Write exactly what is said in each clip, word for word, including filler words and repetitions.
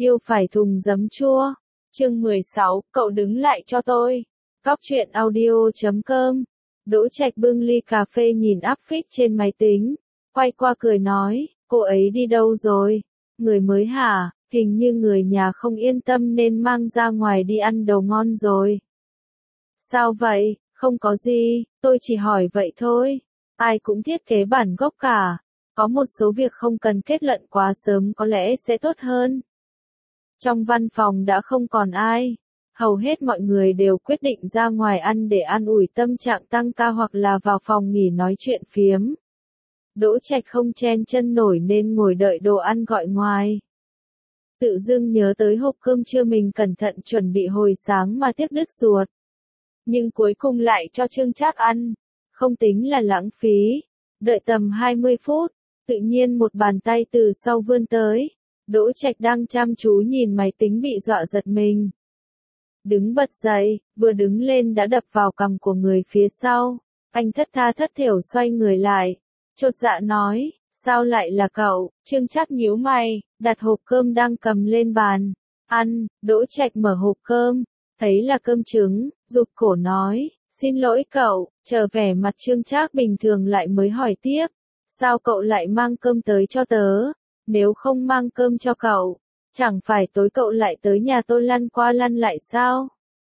Yêu phải thùng giấm chua. Chương mười sáu, cậu đứng lại cho tôi. Góc truyện audio chấm com. Đỗ Trạch bưng ly cà phê nhìn áp phích trên máy tính, quay qua cười nói, cô ấy đi đâu rồi? Người mới hả? Hình như người nhà không yên tâm nên mang ra ngoài đi ăn đồ ngon rồi. Sao vậy? Không có gì, tôi chỉ hỏi vậy thôi. Ai cũng thiết kế bản gốc cả. Có một số việc không cần kết luận quá sớm có lẽ sẽ tốt hơn. Trong văn phòng đã không còn ai. Hầu hết mọi người đều quyết định ra ngoài ăn để an ủi tâm trạng tăng ca hoặc là vào phòng nghỉ nói chuyện phiếm. Đỗ Trạch không chen chân nổi nên ngồi đợi đồ ăn gọi ngoài. Tự dưng nhớ tới hộp cơm trưa mình cẩn thận chuẩn bị hồi sáng mà tiếc đứt ruột. Nhưng cuối cùng lại cho Trương Trác ăn. Không tính là lãng phí. Đợi tầm hai mươi phút, tự nhiên một bàn tay từ sau vươn tới. Đỗ Trạch đang chăm chú nhìn máy tính bị dọa giật mình. Đứng bật dậy, vừa đứng lên đã đập vào cằm của người phía sau. Anh thất tha thất thểu xoay người lại. Chột dạ nói, sao lại là cậu? Trương Trác nhíu mày, đặt hộp cơm đang cầm lên bàn. Ăn, Đỗ Trạch mở hộp cơm, thấy là cơm trứng, rụt cổ nói, xin lỗi cậu, chờ vẻ mặt Trương Trác bình thường lại mới hỏi tiếp. Sao cậu lại mang cơm tới cho tớ? Nếu không mang cơm cho cậu, chẳng phải tối cậu lại tới nhà tôi lăn qua lăn lại sao?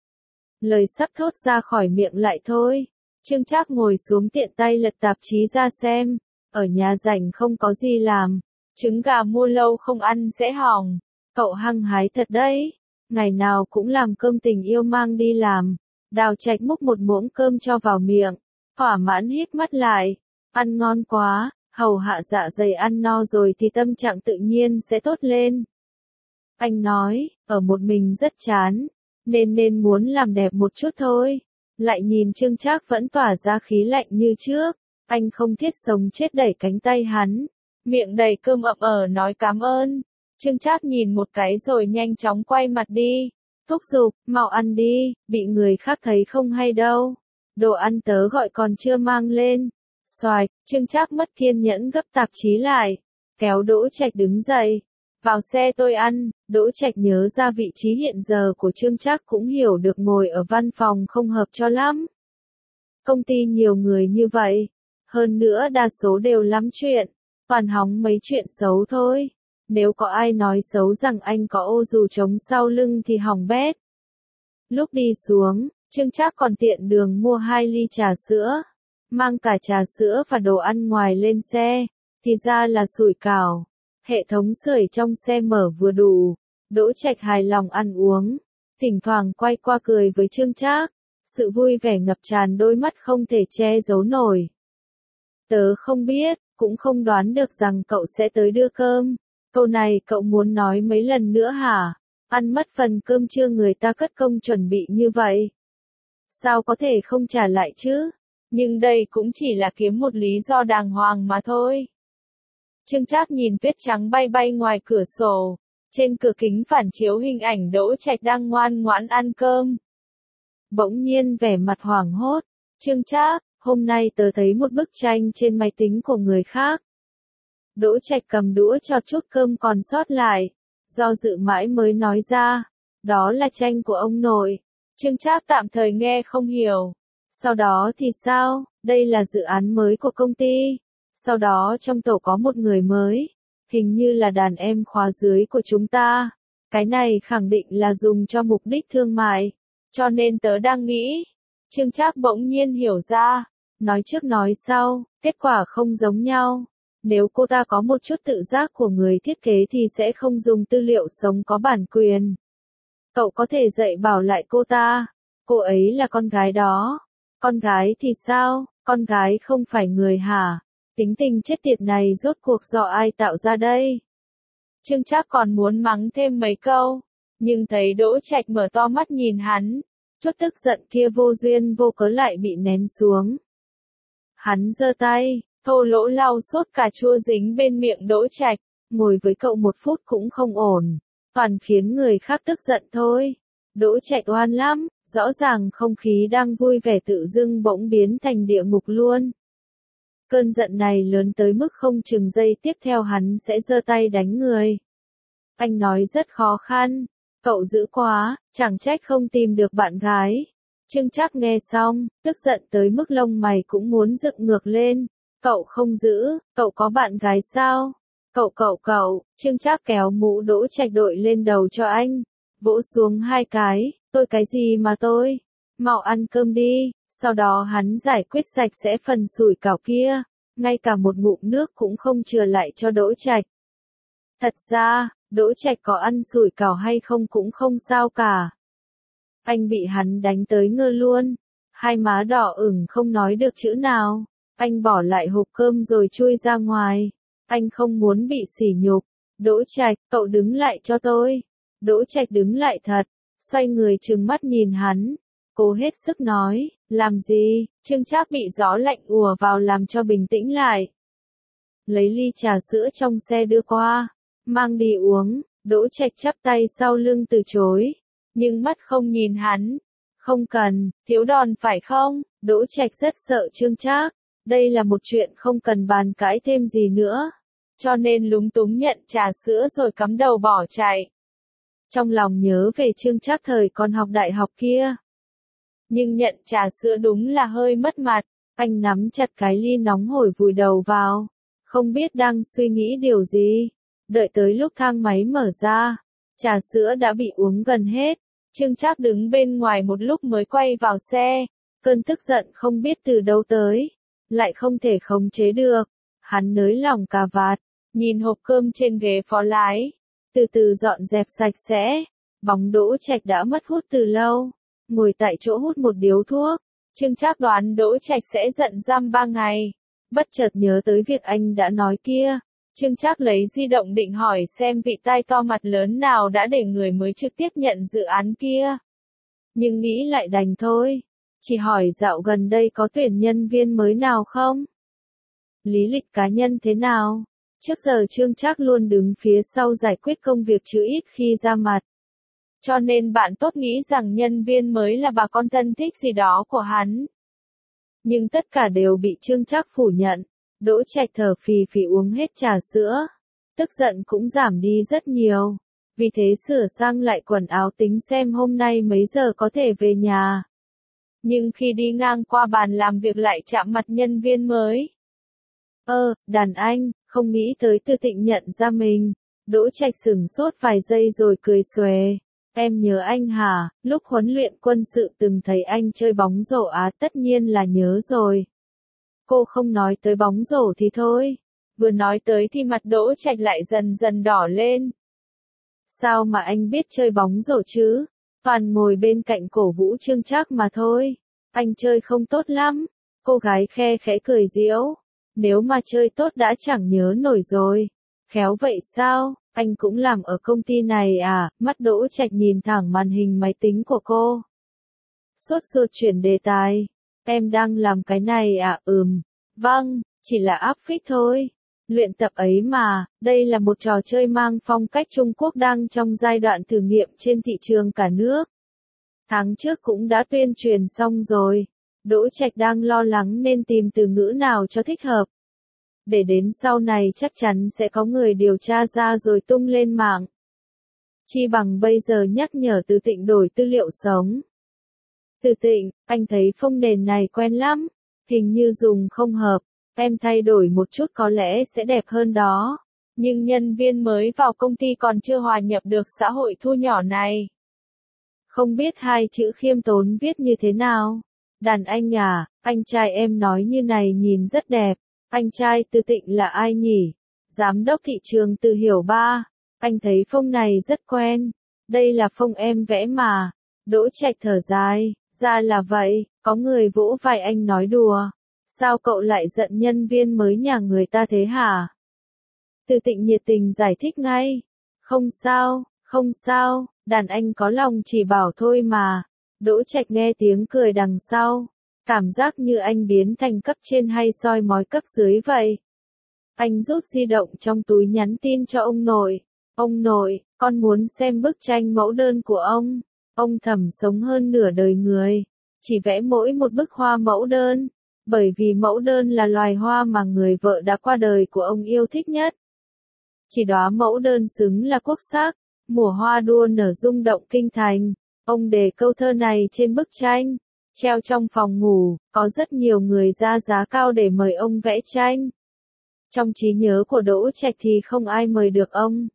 Lời sắp thốt ra khỏi miệng lại thôi. Trương Trác ngồi xuống tiện tay lật tạp chí ra xem. Ở nhà rảnh không có gì làm. Trứng gà mua lâu không ăn sẽ hỏng. Cậu hăng hái thật đấy. Ngày nào cũng làm cơm tình yêu mang đi làm. Đào Trạch múc một muỗng cơm cho vào miệng. Thỏa mãn híp mắt lại. Ăn ngon quá. Hầu hạ dạ dày ăn no rồi thì tâm trạng tự nhiên sẽ tốt lên. Anh nói, ở một mình rất chán, nên nên muốn làm đẹp một chút thôi. Lại nhìn Trương Trác vẫn tỏa ra khí lạnh như trước, anh không thiết sống chết đẩy cánh tay hắn, miệng đầy cơm ậm ờ nói cảm ơn. Trương Trác nhìn một cái rồi nhanh chóng quay mặt đi, thúc giục, mau ăn đi, bị người khác thấy không hay đâu. Đồ ăn tớ gọi còn chưa mang lên. Xoài, Trương Trác mất kiên nhẫn gấp tạp chí lại, kéo Đỗ Trạch đứng dậy. Vào xe tôi ăn. Đỗ Trạch nhớ ra vị trí hiện giờ của Trương Trác cũng hiểu được ngồi ở văn phòng không hợp cho lắm. Công ty nhiều người như vậy, hơn nữa đa số đều lắm chuyện, toàn hóng mấy chuyện xấu thôi. Nếu có ai nói xấu rằng anh có ô dù trống sau lưng thì hỏng bét. Lúc đi xuống, Trương Trác còn tiện đường mua hai ly trà sữa, mang cả trà sữa và đồ ăn ngoài lên xe, thì ra là sủi cảo. Hệ thống sưởi trong xe mở vừa đủ. Đỗ Trạch hài lòng ăn uống, thỉnh thoảng quay qua cười với Trương Trác, sự vui vẻ ngập tràn đôi mắt không thể che giấu nổi. Tớ không biết, cũng không đoán được rằng cậu sẽ tới đưa cơm. Câu này cậu muốn nói mấy lần nữa hả? Ăn mất phần cơm trưa người ta cất công chuẩn bị như vậy. Sao có thể không trả lại chứ? Nhưng đây cũng chỉ là kiếm một lý do đàng hoàng mà thôi. Trương Trác nhìn tuyết trắng bay bay ngoài cửa sổ, trên cửa kính phản chiếu hình ảnh Đỗ Trạch đang ngoan ngoãn ăn cơm. Bỗng nhiên vẻ mặt hoảng hốt, Trương Trác, hôm nay tớ thấy một bức tranh trên máy tính của người khác. Đỗ Trạch cầm đũa chọt chút cơm còn sót lại, do dự mãi mới nói ra, đó là tranh của ông nội. Trương Trác tạm thời nghe không hiểu. Sau đó thì sao? Đây là dự án mới của công ty. Sau đó trong tổ có một người mới, hình như là đàn em khóa dưới của chúng ta. Cái này khẳng định là dùng cho mục đích thương mại, cho nên tớ đang nghĩ. Trương Trác bỗng nhiên hiểu ra, nói trước nói sau, kết quả không giống nhau. Nếu cô ta có một chút tự giác của người thiết kế thì sẽ không dùng tư liệu sống có bản quyền. Cậu có thể dạy bảo lại cô ta, cô ấy là con gái đó. Con gái thì sao, con gái không phải người hả? Tính tình chết tiệt này rốt cuộc do ai tạo ra đây? Trương Trác còn muốn mắng thêm mấy câu, nhưng thấy Đỗ Trạch mở to mắt nhìn hắn, chút tức giận kia vô duyên vô cớ lại bị nén xuống. Hắn giơ tay, thô lỗ lau sốt cà chua dính bên miệng Đỗ Trạch, ngồi với cậu một phút cũng không ổn, toàn khiến người khác tức giận thôi. Đỗ Trạch oan lắm, rõ ràng không khí đang vui vẻ tự dưng bỗng biến thành địa ngục luôn. Cơn giận này lớn tới mức không chừng giây tiếp theo hắn sẽ giơ tay đánh người. Anh nói rất khó khăn. Cậu dữ quá, chẳng trách không tìm được bạn gái. Trương Trác nghe xong, tức giận tới mức lông mày cũng muốn dựng ngược lên. Cậu không giữ, cậu có bạn gái sao? Cậu cậu cậu, Trương Trác kéo mũ Đỗ Trạch đội lên đầu cho anh. Vỗ xuống hai cái, tôi cái gì mà tôi? Mau ăn cơm đi. Sau đó hắn giải quyết sạch sẽ phần sủi cảo kia. Ngay cả một ngụm nước cũng không chừa lại cho Đỗ Trạch. Thật ra, Đỗ Trạch có ăn sủi cảo hay không cũng không sao cả. Anh bị hắn đánh tới ngơ luôn. Hai má đỏ ửng không nói được chữ nào. Anh bỏ lại hộp cơm rồi chui ra ngoài. Anh không muốn bị sỉ nhục. Đỗ Trạch, cậu đứng lại cho tôi. Đỗ Trạch đứng lại thật. Xoay người trừng mắt nhìn hắn. Cố hết sức nói, làm gì? Trương Trác bị gió lạnh ùa vào làm cho bình tĩnh lại. Lấy ly trà sữa trong xe đưa qua. Mang đi uống. Đỗ Trạch chắp tay sau lưng từ chối. Nhưng mắt không nhìn hắn. Không cần, thiếu đòn phải không? Đỗ Trạch rất sợ Trương Trác. Đây là một chuyện không cần bàn cãi thêm gì nữa. Cho nên lúng túng nhận trà sữa rồi cắm đầu bỏ chạy. Trong lòng nhớ về Trương Trác thời còn học đại học kia. Nhưng nhận trà sữa đúng là hơi mất mặt. Anh nắm chặt cái ly nóng hổi vùi đầu vào. Không biết đang suy nghĩ điều gì. Đợi tới lúc thang máy mở ra. Trà sữa đã bị uống gần hết. Trương Trác đứng bên ngoài một lúc mới quay vào xe. Cơn tức giận không biết từ đâu tới. Lại không thể khống chế được. Hắn nới lỏng cà vạt. Nhìn hộp cơm trên ghế phó lái. Từ từ dọn dẹp sạch sẽ. Bóng Đỗ Trạch đã mất hút từ lâu. Ngồi tại chỗ hút một điếu thuốc. Trương Trác đoán Đỗ Trạch sẽ giận giam ba ngày. Bất chợt nhớ tới việc anh đã nói kia. Trương Trác lấy di động định hỏi xem vị tai to mặt lớn nào đã để người mới trực tiếp nhận dự án kia. Nhưng nghĩ lại đành thôi. Chỉ hỏi dạo gần đây có tuyển nhân viên mới nào không? Lý lịch cá nhân thế nào? Trước giờ Trương Trác luôn đứng phía sau giải quyết công việc chứ ít khi ra mặt. Cho nên bạn tốt nghĩ rằng nhân viên mới là bà con thân thích gì đó của hắn. Nhưng tất cả đều bị Trương Trác phủ nhận. Đỗ Trạch thở phì phì uống hết trà sữa. Tức giận cũng giảm đi rất nhiều. Vì thế sửa sang lại quần áo tính xem hôm nay mấy giờ có thể về nhà. Nhưng khi đi ngang qua bàn làm việc lại chạm mặt nhân viên mới. Ơ, đàn anh, không nghĩ tới Tư Tịnh nhận ra mình. Đỗ Trạch sửng sốt vài giây rồi cười xòe. Em nhớ anh hả? Lúc huấn luyện quân sự từng thấy anh chơi bóng rổ á, tất nhiên là nhớ rồi. Cô không nói tới bóng rổ thì thôi. Vừa nói tới thì mặt Đỗ Trạch lại dần dần đỏ lên. Sao mà anh biết chơi bóng rổ chứ? Toàn ngồi bên cạnh cổ vũ Trương Trác mà thôi. Anh chơi không tốt lắm. Cô gái khe khẽ cười giễu. Nếu mà chơi tốt đã chẳng nhớ nổi rồi. Khéo vậy sao? Anh cũng làm ở công ty này à? Mắt Đỗ Trạch nhìn thẳng màn hình máy tính của cô. Sốt ruột chuyển đề tài. Em đang làm cái này à? Ừm. Vâng, chỉ là áp phích thôi. Luyện tập ấy mà, đây là một trò chơi mang phong cách Trung Quốc đang trong giai đoạn thử nghiệm trên thị trường cả nước. Tháng trước cũng đã tuyên truyền xong rồi. Đỗ Trạch đang lo lắng nên tìm từ ngữ nào cho thích hợp. Để đến sau này chắc chắn sẽ có người điều tra ra rồi tung lên mạng. Chi bằng bây giờ nhắc nhở Từ Tịnh đổi tư liệu sống. Từ Tịnh, anh thấy phông nền này quen lắm. Hình như dùng không hợp. Em thay đổi một chút có lẽ sẽ đẹp hơn đó. Nhưng nhân viên mới vào công ty còn chưa hòa nhập được xã hội thu nhỏ này. Không biết hai chữ khiêm tốn viết như thế nào. Đàn anh à, anh trai em nói như này nhìn rất đẹp. Anh trai Từ Tịnh là ai nhỉ? Giám đốc thị trường Từ Hiểu Ba. Anh thấy phông này rất quen. Đây là phông em vẽ mà. Đỗ Trạch thở dài. Ra là vậy, có người vỗ vai anh nói đùa. Sao cậu lại giận nhân viên mới nhà người ta thế hả? Từ Tịnh nhiệt tình giải thích ngay. Không sao, không sao, đàn anh có lòng chỉ bảo thôi mà. Đỗ Trạch nghe tiếng cười đằng sau. Cảm giác như anh biến thành cấp trên hay soi mói cấp dưới vậy. Anh rút di động trong túi nhắn tin cho ông nội. Ông nội, con muốn xem bức tranh mẫu đơn của ông. Ông Thẩm sống hơn nửa đời người. Chỉ vẽ mỗi một bức hoa mẫu đơn. Bởi vì mẫu đơn là loài hoa mà người vợ đã qua đời của ông yêu thích nhất. Chỉ đóa mẫu đơn xứng là quốc sắc, mùa hoa đua nở rung động kinh thành. Ông đề câu thơ này trên bức tranh, treo trong phòng ngủ, có rất nhiều người ra giá cao để mời ông vẽ tranh. Trong trí nhớ của Đỗ Trạch thì không ai mời được ông.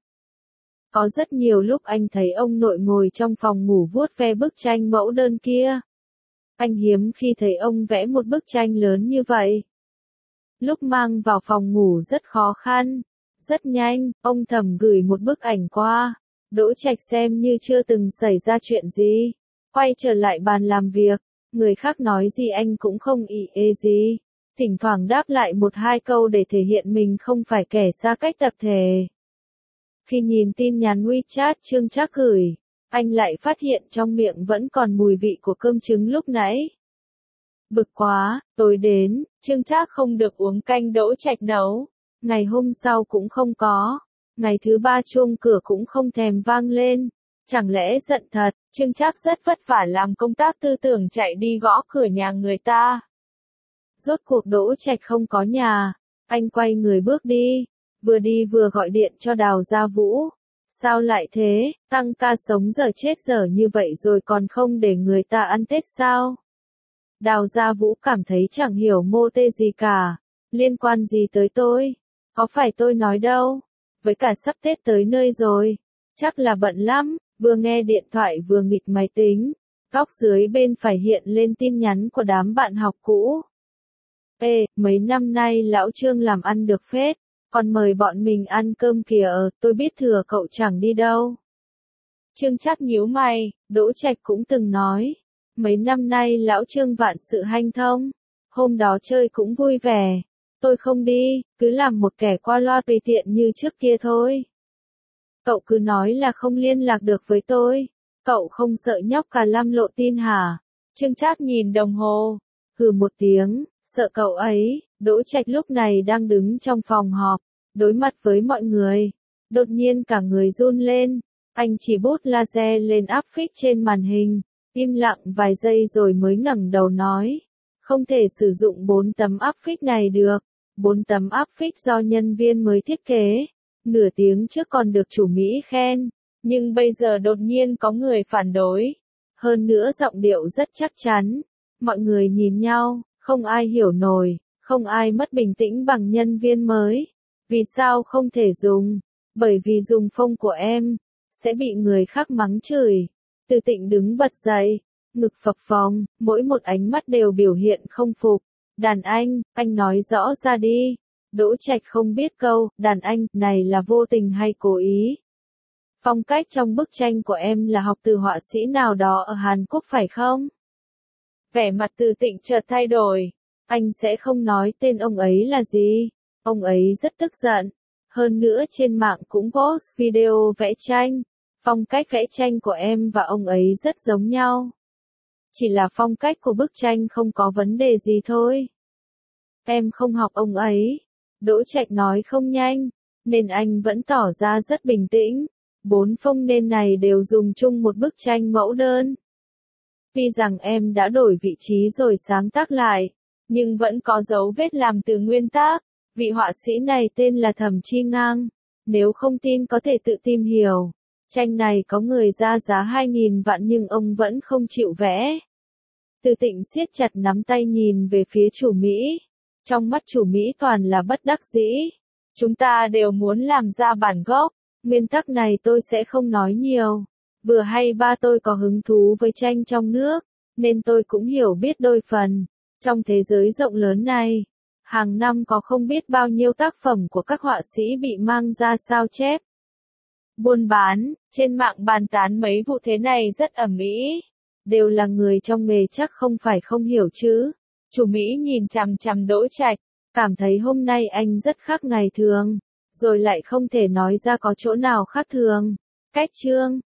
Có rất nhiều lúc anh thấy ông nội ngồi trong phòng ngủ vuốt ve bức tranh mẫu đơn kia. Anh hiếm khi thấy ông vẽ một bức tranh lớn như vậy. Lúc mang vào phòng ngủ rất khó khăn, rất nhanh, ông thầm gửi một bức ảnh qua. Đỗ Trạch xem như chưa từng xảy ra chuyện gì. Quay trở lại bàn làm việc, người khác nói gì anh cũng không ì ê gì. Thỉnh thoảng đáp lại một hai câu để thể hiện mình không phải kẻ xa cách tập thể. Khi nhìn tin nhắn WeChat Trương Trác gửi, anh lại phát hiện trong miệng vẫn còn mùi vị của cơm trứng lúc nãy. Bực quá, tối đến, Trương Trác không được uống canh Đỗ Trạch nấu. Ngày hôm sau cũng không có. Ngày thứ ba chuông cửa cũng không thèm vang lên. Chẳng lẽ giận thật, Trương Trác rất vất vả làm công tác tư tưởng chạy đi gõ cửa nhà người ta. Rốt cuộc Đỗ Trạch không có nhà, anh quay người bước đi, vừa đi vừa gọi điện cho Đào Gia Vũ. Sao lại thế, tăng ca sống giờ chết giờ như vậy rồi còn không để người ta ăn Tết sao? Đào Gia Vũ cảm thấy chẳng hiểu mô tê gì cả, liên quan gì tới tôi, có phải tôi nói đâu, với cả sắp Tết tới nơi rồi, chắc là bận lắm, vừa nghe điện thoại vừa nghịch máy tính, góc dưới bên phải hiện lên tin nhắn của đám bạn học cũ. Ê, mấy năm nay lão Trương làm ăn được phết, còn mời bọn mình ăn cơm kìa, tôi biết thừa cậu chẳng đi đâu. Trương Trác nhíu mày, Đỗ Trạch cũng từng nói, mấy năm nay lão Trương vạn sự hanh thông, hôm đó chơi cũng vui vẻ, tôi không đi, cứ làm một kẻ qua loa tùy tiện như trước kia thôi. Cậu cứ nói là không liên lạc được với tôi, cậu không sợ nhóc cả lăm lộ tin hả? Trương Trác nhìn đồng hồ, hừ một tiếng, sợ cậu ấy. Đỗ Trạch lúc này đang đứng trong phòng họp, đối mặt với mọi người. Đột nhiên cả người run lên, anh chỉ bút laser lên áp phích trên màn hình, im lặng vài giây rồi mới ngẩng đầu nói. Không thể sử dụng bốn tấm áp phích này được, bốn tấm áp phích do nhân viên mới thiết kế. Nửa tiếng trước còn được chủ Mỹ khen, nhưng bây giờ đột nhiên có người phản đối. Hơn nữa giọng điệu rất chắc chắn. Mọi người nhìn nhau, không ai hiểu nổi, không ai mất bình tĩnh bằng nhân viên mới. Vì sao không thể dùng? Bởi vì dùng phông của em, sẽ bị người khác mắng chửi. Từ Tịnh đứng bật dậy, ngực phập phồng, mỗi một ánh mắt đều biểu hiện không phục. Đàn anh, anh nói rõ ra đi. Đỗ Trạch không biết câu, đàn anh, này là vô tình hay cố ý. Phong cách trong bức tranh của em là học từ họa sĩ nào đó ở Hàn Quốc phải không? Vẻ mặt Từ Tịnh chợt thay đổi. Anh sẽ không nói tên ông ấy là gì. Ông ấy rất tức giận. Hơn nữa trên mạng cũng post video vẽ tranh. Phong cách vẽ tranh của em và ông ấy rất giống nhau. Chỉ là phong cách của bức tranh không có vấn đề gì thôi. Em không học ông ấy. Đỗ Trạch nói không nhanh, nên anh vẫn tỏ ra rất bình tĩnh. Bốn phông nền này đều dùng chung một bức tranh mẫu đơn. Tuy rằng em đã đổi vị trí rồi sáng tác lại, nhưng vẫn có dấu vết làm từ nguyên tác. Vị họa sĩ này tên là Thẩm Chi Ngang. Nếu không tin có thể tự tìm hiểu. Tranh này có người ra giá hai nghìn vạn nhưng ông vẫn không chịu vẽ. Từ Tịnh siết chặt nắm tay nhìn về phía chủ Mỹ. Trong mắt chủ Mỹ toàn là bất đắc dĩ. Chúng ta đều muốn làm ra bản gốc. Nguyên tắc này tôi sẽ không nói nhiều. Vừa hay ba tôi có hứng thú với tranh trong nước, nên tôi cũng hiểu biết đôi phần. Trong thế giới rộng lớn này, hàng năm có không biết bao nhiêu tác phẩm của các họa sĩ bị mang ra sao chép. Buôn bán, trên mạng bàn tán mấy vụ thế này rất ầm ĩ. Đều là người trong nghề chắc không phải không hiểu chứ. Chủ Mỹ nhìn chằm chằm Đỗ Trạch, cảm thấy hôm nay anh rất khác ngày thường, rồi lại không thể nói ra có chỗ nào khác thường. Cách Trương